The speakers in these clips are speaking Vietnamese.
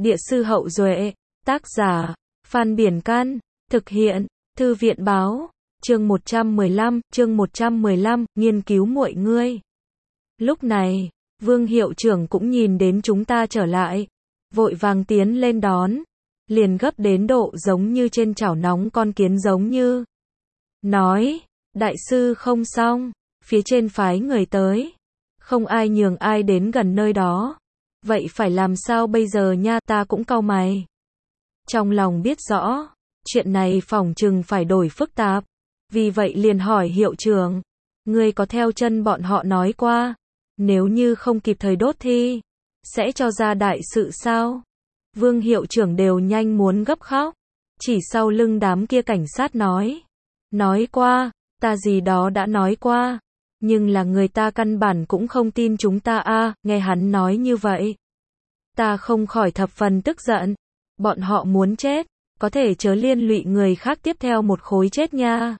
Địa sư Hậu Duệ, tác giả, Phan Biển Căn, thực hiện, Thư viện Báo, chương 115, nghiên cứu muội ngươi. Lúc này, Vương hiệu trưởng cũng nhìn đến chúng ta trở lại, vội vàng tiến lên đón, liền gấp đến độ giống như trên chảo nóng con kiến giống như. Nói, đại sư không xong, phía trên phái người tới, không ai nhường ai đến gần nơi đó. Vậy phải làm sao bây giờ nha, ta cũng cau mày. Trong lòng biết rõ, chuyện này phỏng chừng phải đổi phức tạp, vì vậy liền hỏi hiệu trưởng, ngươi có theo chân bọn họ nói qua, nếu như không kịp thời đốt thi, sẽ cho ra đại sự sao? Vương hiệu trưởng đều nhanh muốn gấp khóc, chỉ sau lưng đám kia cảnh sát nói qua, ta gì đó đã nói qua, nhưng là người ta căn bản cũng không tin chúng ta a. Nghe hắn nói như vậy, ta không khỏi thập phần tức giận, bọn họ muốn chết, có thể chớ liên lụy người khác tiếp theo một khối chết nha.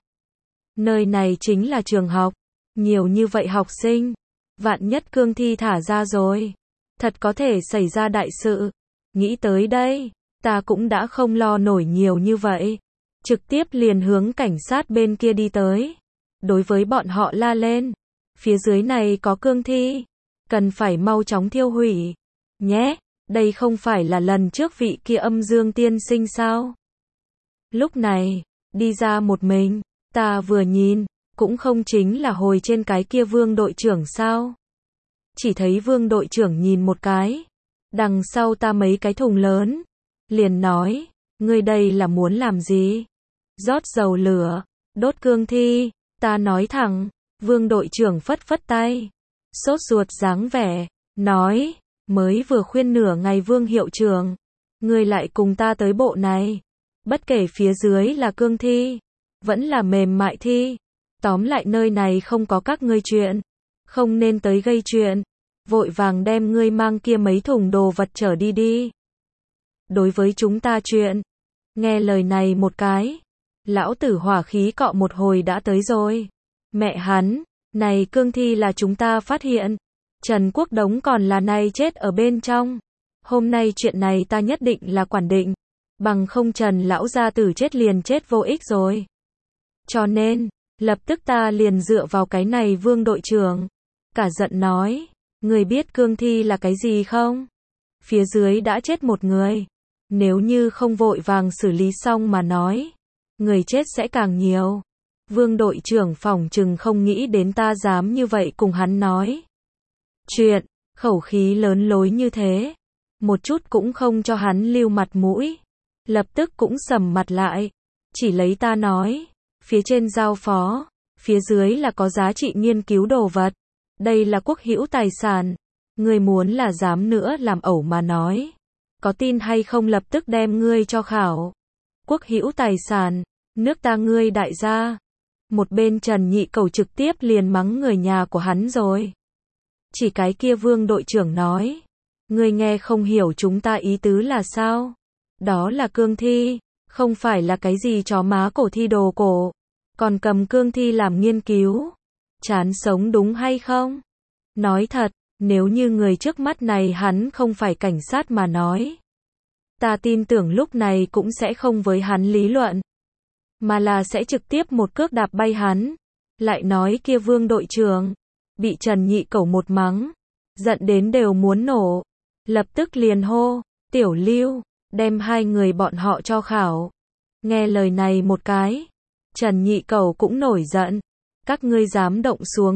Nơi này chính là trường học, nhiều như vậy học sinh, vạn nhất cương thi thả ra rồi, thật có thể xảy ra đại sự. Nghĩ tới đây, ta cũng đã không lo nổi nhiều như vậy, trực tiếp liền hướng cảnh sát bên kia đi tới, đối với bọn họ la lên, phía dưới này có cương thi, cần phải mau chóng thiêu hủy, nhé, đây không phải là lần trước vị kia Âm Dương tiên sinh sao? Lúc này, đi ra một mình, ta vừa nhìn, cũng không chính là hồi trên cái kia Vương đội trưởng sao? Chỉ thấy Vương đội trưởng nhìn một cái, đằng sau ta mấy cái thùng lớn, liền nói, ngươi đây là muốn làm gì? Rót dầu lửa, đốt cương thi, ta nói thẳng, Vương đội trưởng phất phất tay, sốt ruột dáng vẻ, nói, mới vừa khuyên nửa ngày Vương hiệu trưởng, ngươi lại cùng ta tới bộ này, bất kể phía dưới là cương thi, vẫn là mềm mại thi, tóm lại nơi này không có các ngươi chuyện, không nên tới gây chuyện, vội vàng đem ngươi mang kia mấy thùng đồ vật trở đi đi. Đối với chúng ta chuyện, nghe lời này một cái, lão tử hỏa khí cọ một hồi đã tới rồi. Mẹ hắn, này cương thi là chúng ta phát hiện, Trần Quốc Đống còn là này chết ở bên trong. Hôm nay chuyện này ta nhất định là quản định, bằng không Trần lão gia tử chết liền chết vô ích rồi. Cho nên, lập tức ta liền dựa vào cái này Vương đội trưởng, cả giận nói, người biết cương thi là cái gì không? Phía dưới đã chết một người, nếu như không vội vàng xử lý xong mà nói, người chết sẽ càng nhiều. Vương đội trưởng phỏng chừng không nghĩ đến ta dám như vậy cùng hắn nói chuyện, khẩu khí lớn lối như thế, một chút cũng không cho hắn lưu mặt mũi, lập tức cũng sầm mặt lại, chỉ lấy ta nói, phía trên giao phó, phía dưới là có giá trị nghiên cứu đồ vật, đây là quốc hữu tài sản, ngươi muốn là dám nữa làm ẩu mà nói, có tin hay không lập tức đem ngươi cho khảo. Quốc hữu tài sản, nước ta ngươi đại gia. Một bên Trần Nhị Cẩu trực tiếp liền mắng người nhà của hắn rồi. Chỉ cái kia Vương đội trưởng nói, ngươi nghe không hiểu chúng ta ý tứ là sao? Đó là cương thi, không phải là cái gì chó má cổ thi đồ cổ, còn cầm cương thi làm nghiên cứu. Chán sống đúng hay không? Nói thật, nếu như người trước mắt này hắn không phải cảnh sát mà nói, ta tin tưởng lúc này cũng sẽ không với hắn lý luận, mà là sẽ trực tiếp một cước đạp bay hắn. Lại nói kia Vương đội trưởng, bị Trần Nhị Cẩu một mắng, giận đến đều muốn nổ, lập tức liền hô, Tiểu Lưu, đem hai người bọn họ cho khảo. Nghe lời này một cái, Trần Nhị Cẩu cũng nổi giận, các ngươi dám động xuống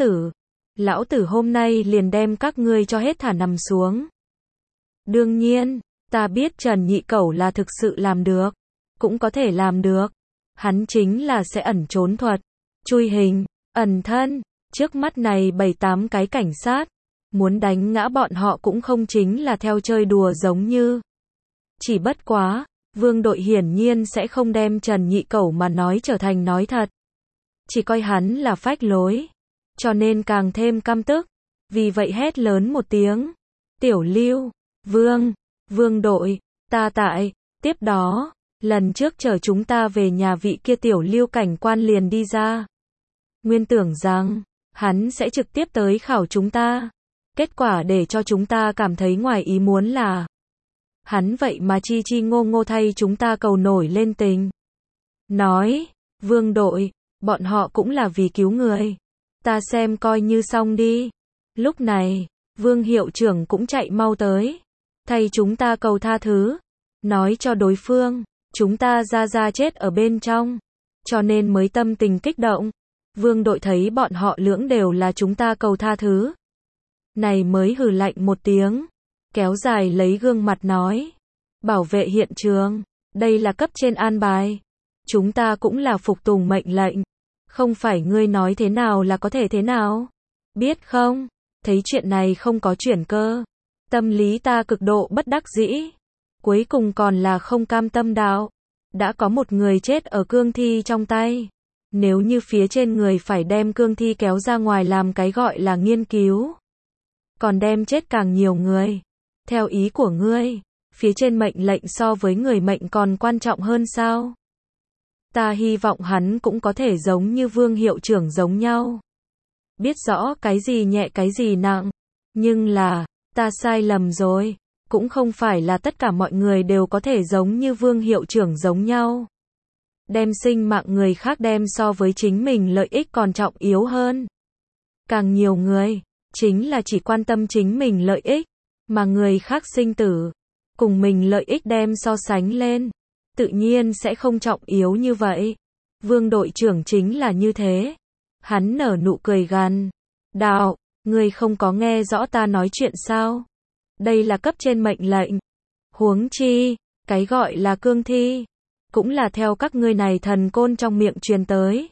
lão tử hôm nay liền đem các ngươi cho hết thả nằm xuống. Đương nhiên, ta biết Trần Nhị Cẩu là thực sự làm được, cũng có thể làm được. Hắn chính là sẽ ẩn trốn thuật, chui hình, ẩn thân, trước mắt này 7-8 cái cảnh sát, muốn đánh ngã bọn họ cũng không chính là theo chơi đùa giống như. Chỉ bất quá, Vương đội hiển nhiên sẽ không đem Trần Nhị Cẩu mà nói trở thành nói thật, chỉ coi hắn là phách lối, cho nên càng thêm căm tức, vì vậy hét lớn một tiếng, Tiểu Lưu, Vương đội, ta tại, tiếp đó, lần trước chở chúng ta về nhà vị kia Tiểu Lưu cảnh quan liền đi ra. Nguyên tưởng rằng, hắn sẽ trực tiếp tới khảo chúng ta. Kết quả để cho chúng ta cảm thấy ngoài ý muốn là, hắn vậy mà chi chi ngô ngô thay chúng ta cầu nổi lên tình. Nói, Vương đội, bọn họ cũng là vì cứu người. Ta xem coi như xong đi. Lúc này, Vương hiệu trưởng cũng chạy mau tới. Thay chúng ta cầu tha thứ. Nói cho đối phương, chúng ta ra chết ở bên trong. Cho nên mới tâm tình kích động. Vương đội thấy bọn họ lưỡng đều là chúng ta cầu tha thứ. Này mới hừ lạnh một tiếng. Kéo dài lấy gương mặt nói. Bảo vệ hiện trường. Đây là cấp trên an bài. Chúng ta cũng là phục tùng mệnh lệnh. Không phải ngươi nói thế nào là có thể thế nào. Biết không? Thấy chuyện này không có chuyển cơ. Tâm lý ta cực độ bất đắc dĩ. Cuối cùng còn là không cam tâm đạo. Đã có một người chết ở cương thi trong tay. Nếu như phía trên người phải đem cương thi kéo ra ngoài làm cái gọi là nghiên cứu. Còn đem chết càng nhiều người. Theo ý của ngươi, phía trên mệnh lệnh so với người mệnh còn quan trọng hơn sao? Ta hy vọng hắn cũng có thể giống như Vương hiệu trưởng giống nhau. Biết rõ cái gì nhẹ cái gì nặng. Nhưng là, ta sai lầm rồi. Cũng không phải là tất cả mọi người đều có thể giống như Vương hiệu trưởng giống nhau. Đem sinh mạng người khác đem so với chính mình lợi ích còn trọng yếu hơn. Càng nhiều người, chính là chỉ quan tâm chính mình lợi ích, mà người khác sinh tử, cùng mình lợi ích đem so sánh lên, tự nhiên sẽ không trọng yếu như vậy. Vương đội trưởng chính là như thế. Hắn nở nụ cười gằn. Đạo, ngươi không có nghe rõ ta nói chuyện sao? Đây là cấp trên mệnh lệnh. Huống chi, cái gọi là cương thi, cũng là theo các ngươi này thần côn trong miệng truyền tới.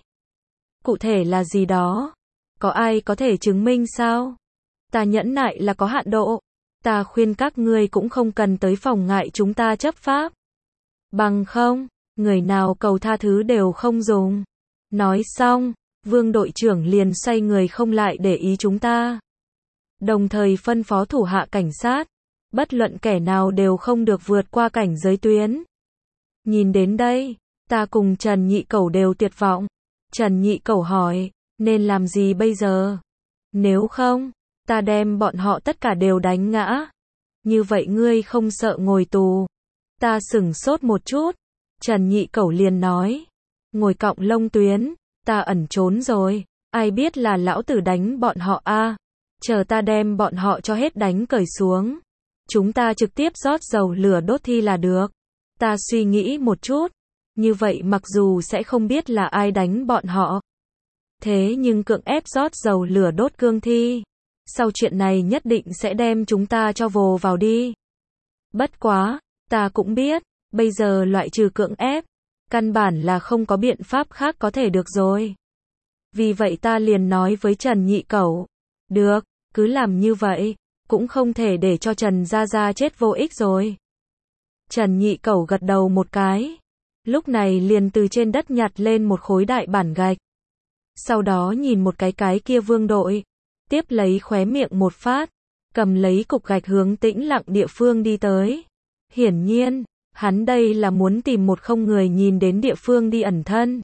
Cụ thể là gì đó? Có ai có thể chứng minh sao? Ta nhẫn nại là có hạn độ. Ta khuyên các ngươi cũng không cần tới phòng ngại chúng ta chấp pháp. Bằng không, người nào cầu tha thứ đều không dùng. Nói xong, Vương đội trưởng liền xoay người không lại để ý chúng ta. Đồng thời phân phó thủ hạ cảnh sát, bất luận kẻ nào đều không được vượt qua cảnh giới tuyến. Nhìn đến đây, ta cùng Trần Nhị Cẩu đều tuyệt vọng. Trần Nhị Cẩu hỏi, nên làm gì bây giờ? Nếu không, ta đem bọn họ tất cả đều đánh ngã. Như vậy ngươi không sợ ngồi tù? Ta sửng sốt một chút. Trần Nhị Cẩu liền nói, ngồi cọng lông tuyến, ta ẩn trốn rồi. Ai biết là lão tử đánh bọn họ a? Chờ ta đem bọn họ cho hết đánh cởi xuống. Chúng ta trực tiếp rót dầu lửa đốt thi là được. Ta suy nghĩ một chút. Như vậy mặc dù sẽ không biết là ai đánh bọn họ. Thế nhưng cưỡng ép rót dầu lửa đốt cương thi. Sau chuyện này nhất định sẽ đem chúng ta cho vồ vào đi. Bất quá, ta cũng biết, bây giờ loại trừ cưỡng ép, căn bản là không có biện pháp khác có thể được rồi. Vì vậy ta liền nói với Trần Nhị Cẩu, được, cứ làm như vậy, cũng không thể để cho Trần Gia Gia chết vô ích rồi. Trần Nhị Cẩu gật đầu một cái, lúc này liền từ trên đất nhặt lên một khối đại bản gạch. Sau đó nhìn một cái kia Vương đội, tiếp lấy khóe miệng một phát, cầm lấy cục gạch hướng tĩnh lặng địa phương đi tới. Hiển nhiên, hắn đây là muốn tìm một không người nhìn đến địa phương đi ẩn thân.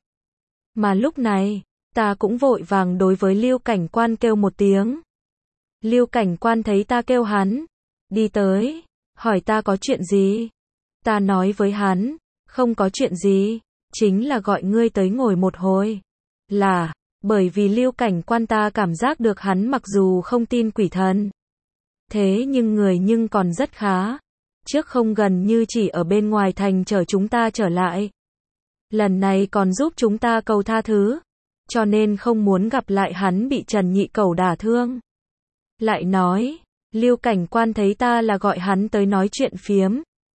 Mà lúc này, ta cũng vội vàng đối với Lưu Cảnh Quan kêu một tiếng. Lưu Cảnh Quan thấy ta kêu hắn, đi tới, hỏi ta có chuyện gì. Ta nói với hắn, không có chuyện gì, chính là gọi ngươi tới ngồi một hồi. Là, bởi vì Lưu Cảnh Quan ta cảm giác được hắn mặc dù không tin quỷ thần. Thế nhưng người nhưng còn rất khá. Trước không gần như chỉ ở bên ngoài thành chờ chúng ta trở lại. Lần này còn giúp chúng ta cầu tha thứ. Cho nên không muốn gặp lại hắn bị Trần Nhị Cẩu đả thương. Lại nói, Lưu Cảnh Quan thấy ta là gọi hắn tới nói chuyện phiếm.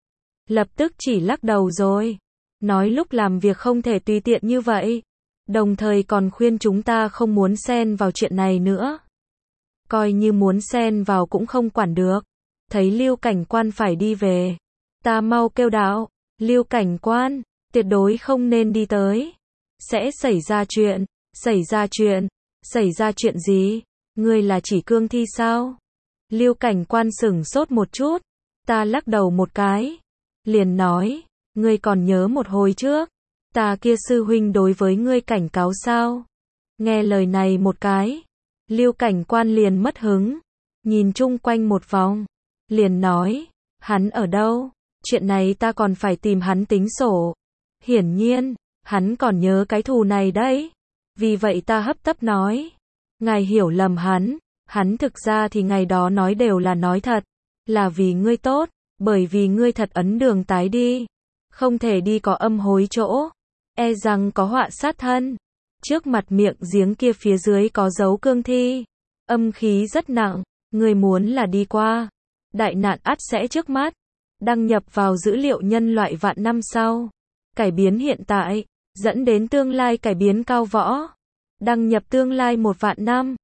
Lập tức chỉ lắc đầu rồi. Nói lúc làm việc không thể tùy tiện như vậy. Đồng thời còn khuyên chúng ta không muốn xen vào chuyện này nữa. Coi như muốn xen vào cũng không quản được. Thấy Lưu Cảnh Quan phải đi về. Ta mau kêu đạo, Lưu Cảnh Quan, tuyệt đối không nên đi tới. Sẽ xảy ra chuyện, xảy ra chuyện gì? Ngươi là chỉ cương thi sao? Lưu Cảnh Quan sửng sốt một chút. Ta lắc đầu một cái. Liền nói, ngươi còn nhớ một hồi trước. Ta kia sư huynh đối với ngươi cảnh cáo sao? Nghe lời này một cái. Lưu Cảnh Quan liền mất hứng. Nhìn chung quanh một vòng. Liền nói, hắn ở đâu? Chuyện này ta còn phải tìm hắn tính sổ. Hiển nhiên, hắn còn nhớ cái thù này đấy. Vì vậy ta hấp tấp nói. Ngài hiểu lầm hắn thực ra thì ngày đó nói đều là nói thật. Là vì ngươi tốt, bởi vì ngươi thật ấn đường tái đi. Không thể đi có âm hối chỗ. E rằng có họa sát thân. Trước mặt miệng giếng kia phía dưới có dấu cương thi. Âm khí rất nặng, ngươi muốn là đi qua. Đại nạn ắt sẽ trước mắt. Đăng nhập vào dữ liệu nhân loại vạn năm sau. Cải biến hiện tại, dẫn đến tương lai cải biến cao võ. Đăng nhập tương lai 1 vạn năm.